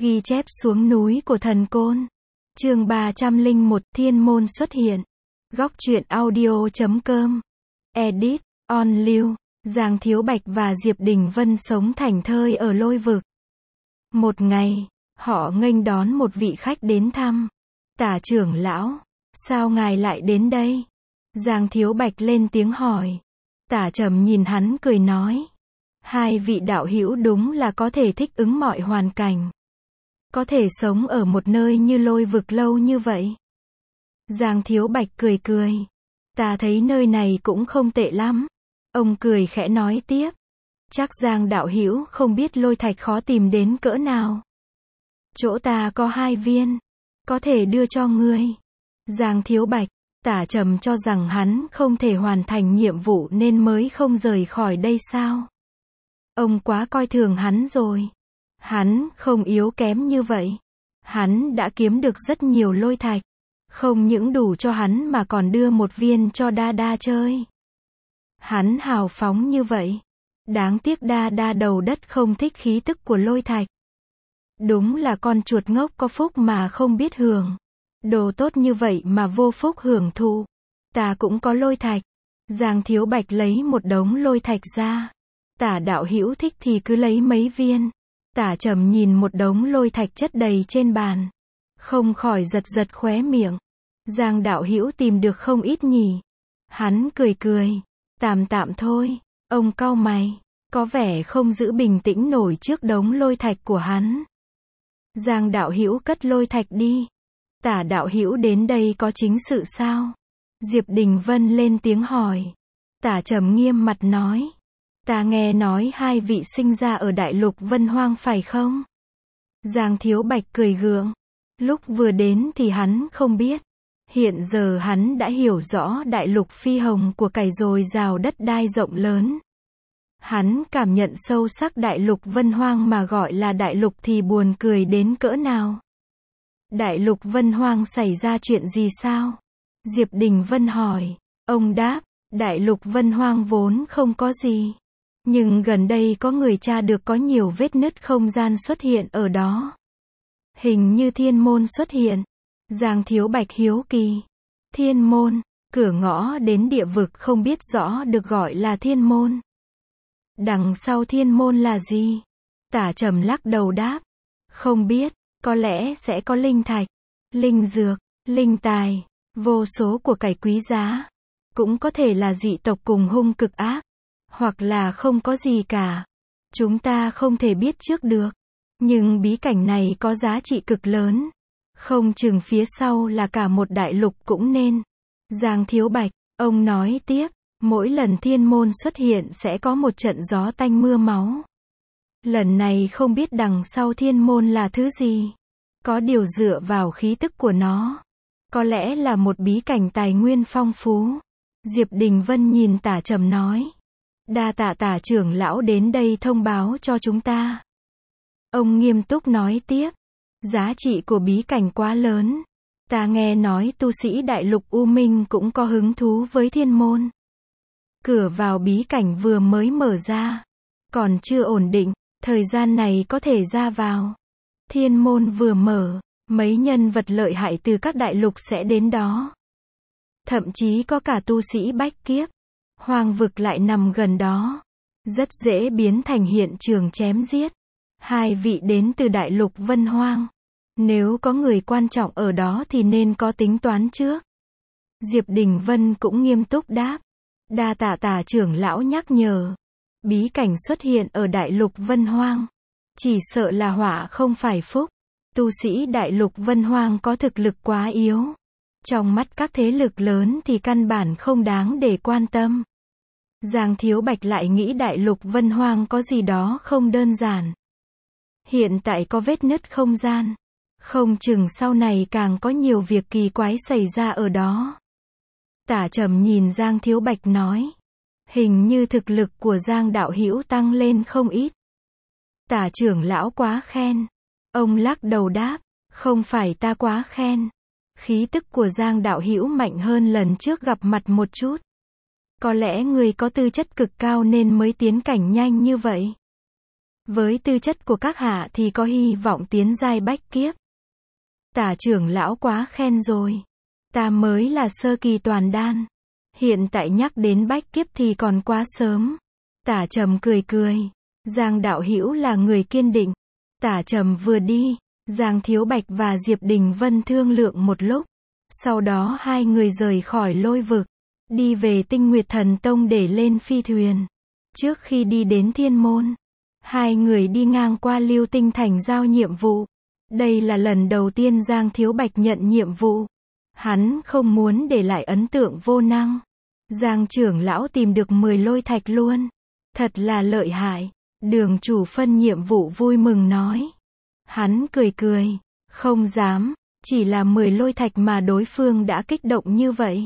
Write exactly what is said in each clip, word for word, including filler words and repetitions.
Ghi chép xuống núi của thần côn. Chương ba trăm lẻ một Thiên môn xuất hiện. Góc truyện audio chấm com. Edit, On Lưu. Giang Thiếu Bạch và Diệp Đình Vân sống thảnh thơi ở Lôi Vực. Một ngày, họ nghênh đón một vị khách đến thăm. Tả trưởng lão, sao ngài lại đến đây? Giang Thiếu Bạch lên tiếng hỏi. Tả Trầm nhìn hắn cười nói. Hai vị đạo hữu đúng là có thể thích ứng mọi hoàn cảnh. Có thể sống ở một nơi như Lôi Vực lâu như vậy. Giang Thiếu Bạch cười cười. Ta thấy nơi này cũng không tệ lắm. Ông cười khẽ nói tiếp. Chắc Giang đạo hữu không biết lôi thạch khó tìm đến cỡ nào. Chỗ ta có hai viên. Có thể đưa cho ngươi. Giang Thiếu Bạch, Tả Trầm cho rằng hắn không thể hoàn thành nhiệm vụ nên mới không rời khỏi đây sao? Ông quá coi thường hắn rồi. Hắn không yếu kém như vậy. Hắn đã kiếm được rất nhiều lôi thạch. Không những đủ cho hắn mà còn đưa một viên cho Đa Đa chơi. Hắn hào phóng như vậy. Đáng tiếc Đa Đa đầu đất không thích khí tức của lôi thạch. Đúng là con chuột ngốc có phúc mà không biết hưởng. Đồ tốt như vậy mà vô phúc hưởng thụ. Ta cũng có lôi thạch. Giang Thiếu Bạch lấy một đống lôi thạch ra. Tả đạo hữu thích thì cứ lấy mấy viên. Tả Trầm nhìn một đống lôi thạch chất đầy trên bàn. Không khỏi giật giật khóe miệng. Giang đạo hữu tìm được không ít nhỉ. Hắn cười cười. Tạm tạm thôi. Ông cau mày. Có vẻ không giữ bình tĩnh nổi trước đống lôi thạch của hắn. Giang đạo hữu cất lôi thạch đi. Tả đạo hữu đến đây có chính sự sao? Diệp Đình Vân lên tiếng hỏi. Tả Trầm nghiêm mặt nói. Ta nghe nói hai vị sinh ra ở đại lục Vân Hoang phải không? Giang Thiếu Bạch cười gượng. Lúc vừa đến thì hắn không biết. Hiện giờ hắn đã hiểu rõ đại lục phi hồng của cải dồi dào đất đai rộng lớn. Hắn cảm nhận sâu sắc đại lục Vân Hoang mà gọi là đại lục thì buồn cười đến cỡ nào. Đại lục Vân Hoang xảy ra chuyện gì sao? Diệp Đình Vân hỏi. Ông đáp, đại lục Vân Hoang vốn không có gì. Nhưng gần đây có người tra được có nhiều vết nứt không gian xuất hiện ở đó. Hình như thiên môn xuất hiện. Giang Thiếu Bạch hiếu kỳ. Thiên môn, cửa ngõ đến địa vực không biết rõ được gọi là thiên môn. Đằng sau thiên môn là gì? Tả Trầm lắc đầu đáp. Không biết, có lẽ sẽ có linh thạch, linh dược, linh tài, vô số của cải quý giá. Cũng có thể là dị tộc cùng hung cực ác. Hoặc là không có gì cả. Chúng ta không thể biết trước được. Nhưng bí cảnh này có giá trị cực lớn. Không chừng phía sau là cả một đại lục cũng nên. Giang Thiếu Bạch, ông nói tiếp. Mỗi lần thiên môn xuất hiện sẽ có một trận gió tanh mưa máu. Lần này không biết đằng sau thiên môn là thứ gì. Có điều dựa vào khí tức của nó. Có lẽ là một bí cảnh tài nguyên phong phú. Diệp Đình Vân nhìn Tả Trầm nói. Đa tạ Tả trưởng lão đến đây thông báo cho chúng ta. Ông nghiêm túc nói tiếp. Giá trị của bí cảnh quá lớn. Ta nghe nói tu sĩ đại lục U Minh cũng có hứng thú với thiên môn. Cửa vào bí cảnh vừa mới mở ra. Còn chưa ổn định. Thời gian này có thể ra vào. Thiên môn vừa mở. Mấy nhân vật lợi hại từ các đại lục sẽ đến đó. Thậm chí có cả tu sĩ bách kiếp. Hoang vực lại nằm gần đó. Rất dễ biến thành hiện trường chém giết. Hai vị đến từ đại lục Vân Hoang. Nếu có người quan trọng ở đó thì nên có tính toán trước. Diệp Đình Vân cũng nghiêm túc đáp. Đa tạ Tả trưởng lão nhắc nhở. Bí cảnh xuất hiện ở đại lục Vân Hoang. Chỉ sợ là họa không phải phúc. Tu sĩ đại lục Vân Hoang có thực lực quá yếu. Trong mắt các thế lực lớn thì căn bản không đáng để quan tâm. Giang Thiếu Bạch lại nghĩ đại lục Vân Hoang có gì đó không đơn giản. Hiện tại có vết nứt không gian. Không chừng sau này càng có nhiều việc kỳ quái xảy ra ở đó. Tả Trầm nhìn Giang Thiếu Bạch nói. Hình như thực lực của Giang đạo hữu tăng lên không ít. Tả trưởng lão quá khen. Ông lắc đầu đáp. Không phải ta quá khen. Khí tức của Giang đạo hữu mạnh hơn lần trước gặp mặt một chút. Có lẽ người có tư chất cực cao nên mới tiến cảnh nhanh như vậy. Với tư chất của các hạ thì có hy vọng tiến giai bách kiếp. Tả trưởng lão quá khen rồi. Ta mới là sơ kỳ toàn đan. Hiện tại nhắc đến bách kiếp thì còn quá sớm. Tả Trầm cười cười. Giang đạo hữu là người kiên định. Tả Trầm vừa đi, Giang Thiếu Bạch và Diệp Đình Vân thương lượng một lúc. Sau đó hai người rời khỏi lôi vực, đi về Tinh Nguyệt Thần Tông để lên phi thuyền. Trước khi đi đến Thiên Môn, hai người đi ngang qua Lưu Tinh Thành giao nhiệm vụ. Đây là lần đầu tiên Giang Thiếu Bạch nhận nhiệm vụ. Hắn không muốn để lại ấn tượng vô năng. Giang trưởng lão tìm được mười lôi thạch luôn. Thật là lợi hại. Đường chủ phân nhiệm vụ vui mừng nói. Hắn cười cười. Không dám. Chỉ là mười lôi thạch mà đối phương đã kích động như vậy.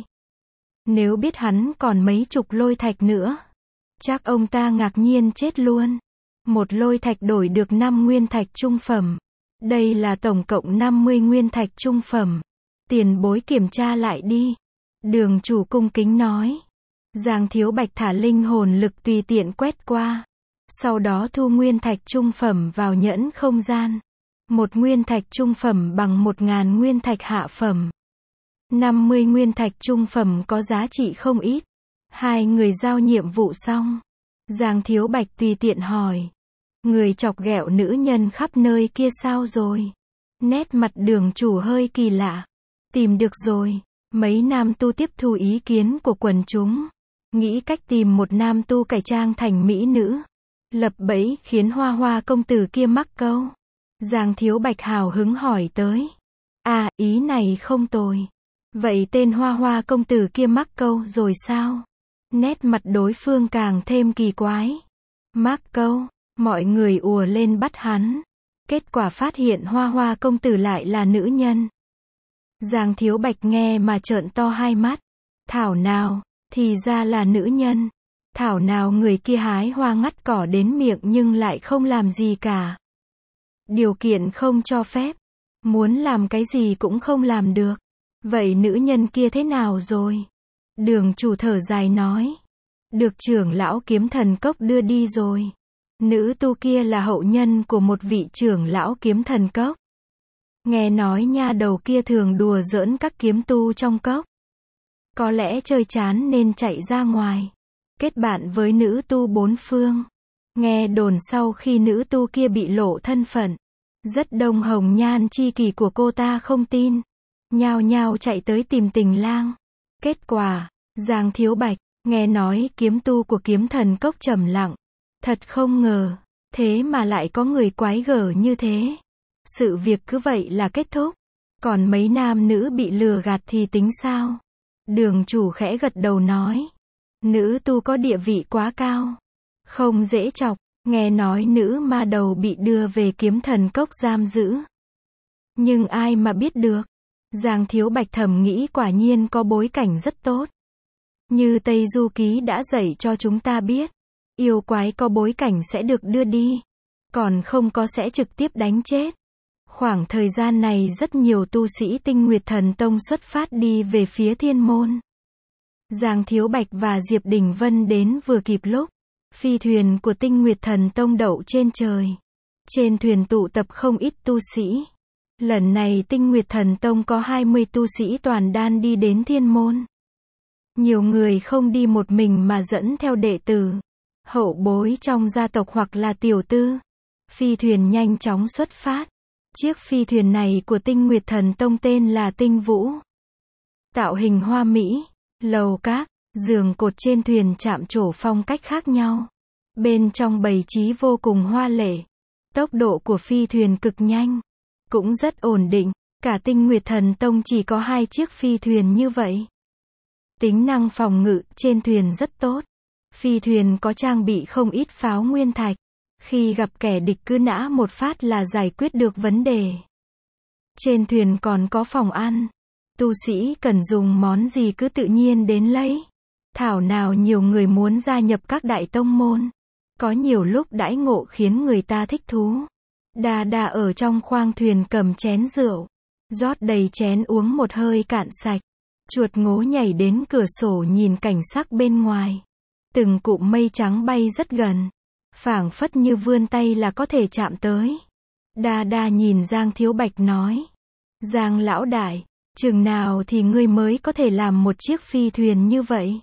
Nếu biết hắn còn mấy chục lôi thạch nữa, chắc ông ta ngạc nhiên chết luôn. Một lôi thạch đổi được năm nguyên thạch trung phẩm. Đây là tổng cộng năm mươi nguyên thạch trung phẩm. Tiền bối kiểm tra lại đi. Đường chủ cung kính nói. Giang Thiếu Bạch thả linh hồn lực tùy tiện quét qua. Sau đó thu nguyên thạch trung phẩm vào nhẫn không gian. Một nguyên thạch trung phẩm bằng một ngàn nguyên thạch hạ phẩm. năm mươi nguyên thạch trung phẩm có giá trị không ít. Hai người giao nhiệm vụ xong. Giang Thiếu Bạch tùy tiện hỏi. Người chọc ghẹo nữ nhân khắp nơi kia sao rồi? Nét mặt đường chủ hơi kỳ lạ. Tìm được rồi. Mấy nam tu tiếp thu ý kiến của quần chúng. Nghĩ cách tìm một nam tu cải trang thành mỹ nữ. Lập bẫy khiến Hoa Hoa công tử kia mắc câu. Giang Thiếu Bạch hào hứng hỏi tới. À, ý này không tồi. Vậy tên Hoa Hoa công tử kia mắc câu rồi sao? Nét mặt đối phương càng thêm kỳ quái. Mắc câu, mọi người ùa lên bắt hắn. Kết quả phát hiện Hoa Hoa công tử lại là nữ nhân. Giang Thiếu Bạch nghe mà trợn to hai mắt. Thảo nào, thì ra là nữ nhân. Thảo nào người kia hái hoa ngắt cỏ đến miệng nhưng lại không làm gì cả. Điều kiện không cho phép. Muốn làm cái gì cũng không làm được. Vậy nữ nhân kia thế nào rồi? Đường chủ thở dài nói. Được trưởng lão kiếm thần cốc đưa đi rồi. Nữ tu kia là hậu nhân của một vị trưởng lão kiếm thần cốc. Nghe nói nha đầu kia thường đùa giỡn các kiếm tu trong cốc. Có lẽ chơi chán nên chạy ra ngoài. Kết bạn với nữ tu bốn phương. Nghe đồn sau khi nữ tu kia bị lộ thân phận, rất đông hồng nhan chi kỷ của cô ta không tin. Nhao nhao chạy tới tìm tình lang. Kết quả, Giang Thiếu Bạch, nghe nói kiếm tu của kiếm thần cốc trầm lặng. Thật không ngờ, thế mà lại có người quái gở như thế. Sự việc cứ vậy là kết thúc. Còn mấy nam nữ bị lừa gạt thì tính sao? Đường chủ khẽ gật đầu nói. Nữ tu có địa vị quá cao. Không dễ chọc. Nghe nói nữ ma đầu bị đưa về kiếm thần cốc giam giữ. Nhưng ai mà biết được. Giang Thiếu Bạch thầm nghĩ quả nhiên có bối cảnh rất tốt. Như Tây Du Ký đã dạy cho chúng ta biết. Yêu quái có bối cảnh sẽ được đưa đi. Còn không có sẽ trực tiếp đánh chết. Khoảng thời gian này rất nhiều tu sĩ Tinh Nguyệt Thần Tông xuất phát đi về phía Thiên Môn. Giang Thiếu Bạch và Diệp Đình Vân đến vừa kịp lúc. Phi thuyền của Tinh Nguyệt Thần Tông đậu trên trời. Trên thuyền tụ tập không ít tu sĩ. Lần này Tinh Nguyệt Thần Tông có hai mươi tu sĩ toàn đan đi đến Thiên Môn. Nhiều người không đi một mình mà dẫn theo đệ tử, hậu bối trong gia tộc hoặc là tiểu tư. Phi thuyền nhanh chóng xuất phát. Chiếc phi thuyền này của Tinh Nguyệt Thần Tông tên là Tinh Vũ. Tạo hình hoa mỹ, lầu các, giường cột trên thuyền chạm trổ phong cách khác nhau. Bên trong bày trí vô cùng hoa lệ. Tốc độ của phi thuyền cực nhanh, cũng rất ổn định. Cả Tinh Nguyệt Thần Tông chỉ có hai chiếc phi thuyền như vậy. Tính năng phòng ngự trên thuyền rất tốt. Phi thuyền có trang bị không ít pháo nguyên thạch. Khi gặp kẻ địch cứ nã một phát là giải quyết được vấn đề. Trên thuyền còn có phòng ăn. Tu sĩ cần dùng món gì cứ tự nhiên đến lấy. Thảo nào nhiều người muốn gia nhập các đại tông môn. Có nhiều lúc đãi ngộ khiến người ta thích thú. Đà đà ở trong khoang thuyền cầm chén rượu. Rót đầy chén uống một hơi cạn sạch. Chuột ngố nhảy đến cửa sổ nhìn cảnh sắc bên ngoài. Từng cụm mây trắng bay rất gần. phảng phất như vươn tay là có thể chạm tới. Đa đa nhìn Giang Thiếu Bạch nói. Giang lão đại, chừng nào thì ngươi mới có thể làm một chiếc phi thuyền như vậy?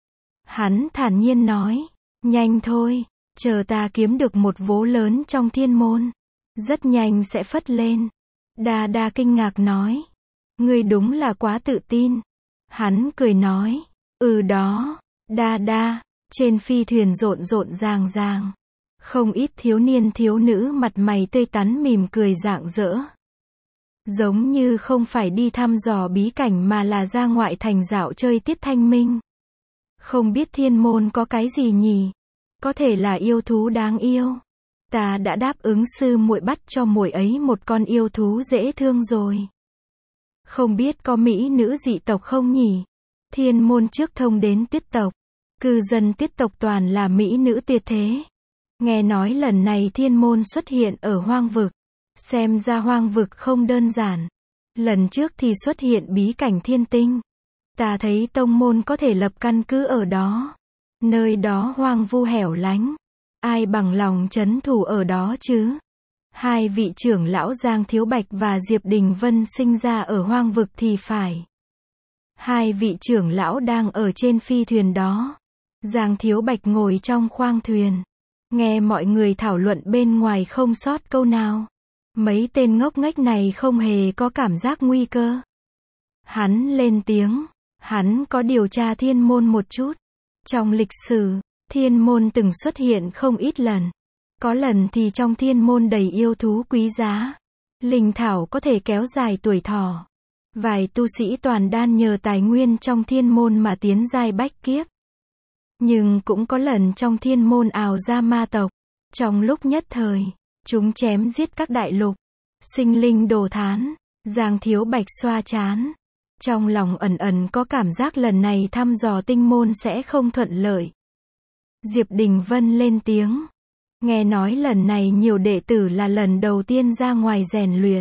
Hắn thản nhiên nói. Nhanh thôi, chờ ta kiếm được một vố lớn trong thiên môn. Rất nhanh sẽ phất lên. Đa đa kinh ngạc nói. Ngươi đúng là quá tự tin. Hắn cười nói. Ừ đó, đa đa, trên phi thuyền rộn rộn ràng ràng. Không ít thiếu niên thiếu nữ mặt mày tươi tắn mỉm cười rạng rỡ. Giống như không phải đi thăm dò bí cảnh mà là ra ngoại thành dạo chơi tiết thanh minh. Không biết thiên môn có cái gì nhỉ? Có thể là yêu thú đáng yêu. Ta đã đáp ứng sư muội bắt cho muội ấy một con yêu thú dễ thương rồi. Không biết có mỹ nữ dị tộc không nhỉ? Thiên môn trước thông đến tuyết tộc. Cư dân tuyết tộc toàn là mỹ nữ tuyệt thế. Nghe nói lần này thiên môn xuất hiện ở hoang vực. Xem ra hoang vực không đơn giản. Lần trước thì xuất hiện bí cảnh thiên tinh. Ta thấy tông môn có thể lập căn cứ ở đó. Nơi đó hoang vu hẻo lánh. Ai bằng lòng trấn thủ ở đó chứ? Hai vị trưởng lão Giang Thiếu Bạch và Diệp Đình Vân sinh ra ở hoang vực thì phải. Hai vị trưởng lão đang ở trên phi thuyền đó. Giang Thiếu Bạch ngồi trong khoang thuyền. Nghe mọi người thảo luận bên ngoài không sót câu nào. Mấy tên ngốc nghếch này không hề có cảm giác nguy cơ. Hắn lên tiếng. Hắn có điều tra thiên môn một chút. Trong lịch sử, thiên môn từng xuất hiện không ít lần. Có lần thì trong thiên môn đầy yêu thú quý giá. Linh thảo có thể kéo dài tuổi thọ. Vài tu sĩ toàn đan nhờ tài nguyên trong thiên môn mà tiến giai bách kiếp. Nhưng cũng có lần trong thiên môn ào ra ma tộc. Trong lúc nhất thời, chúng chém giết các đại lục. Sinh linh đồ thán. Giang Thiếu Bạch xoa chán. Trong lòng ẩn ẩn có cảm giác lần này thăm dò tinh môn sẽ không thuận lợi. Diệp Đình Vân lên tiếng. Nghe nói lần này nhiều đệ tử là lần đầu tiên ra ngoài rèn luyện.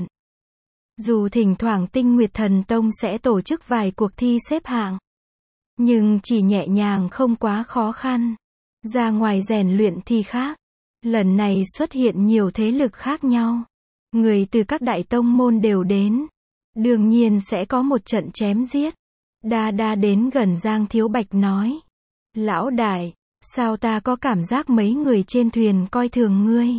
Dù thỉnh thoảng Tinh Nguyệt Thần Tông sẽ tổ chức vài cuộc thi xếp hạng. Nhưng chỉ nhẹ nhàng không quá khó khăn. Ra ngoài rèn luyện thì khác. Lần này xuất hiện nhiều thế lực khác nhau. Người từ các đại tông môn đều đến. Đương nhiên sẽ có một trận chém giết. Đa đa đến gần Giang Thiếu Bạch nói. Lão đại, sao ta có cảm giác mấy người trên thuyền coi thường ngươi?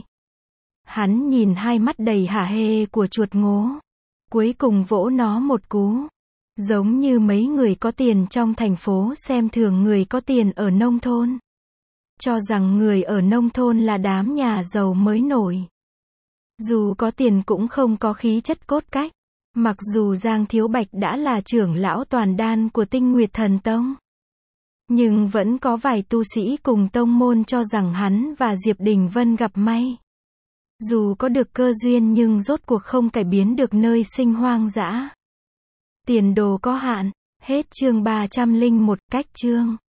Hắn nhìn hai mắt đầy hả hê của chuột ngố. Cuối cùng vỗ nó một cú. Giống như mấy người có tiền trong thành phố xem thường người có tiền ở nông thôn. Cho rằng người ở nông thôn là đám nhà giàu mới nổi. Dù có tiền cũng không có khí chất cốt cách. Mặc dù Giang Thiếu Bạch đã là trưởng lão toàn đan của Tinh Nguyệt Thần Tông. Nhưng vẫn có vài tu sĩ cùng tông môn cho rằng hắn và Diệp Đình Vân gặp may. Dù có được cơ duyên nhưng rốt cuộc không cải biến được nơi sinh hoang dã. Tiền đồ có hạn. Hết chương ba trăm lẻ một cách chương.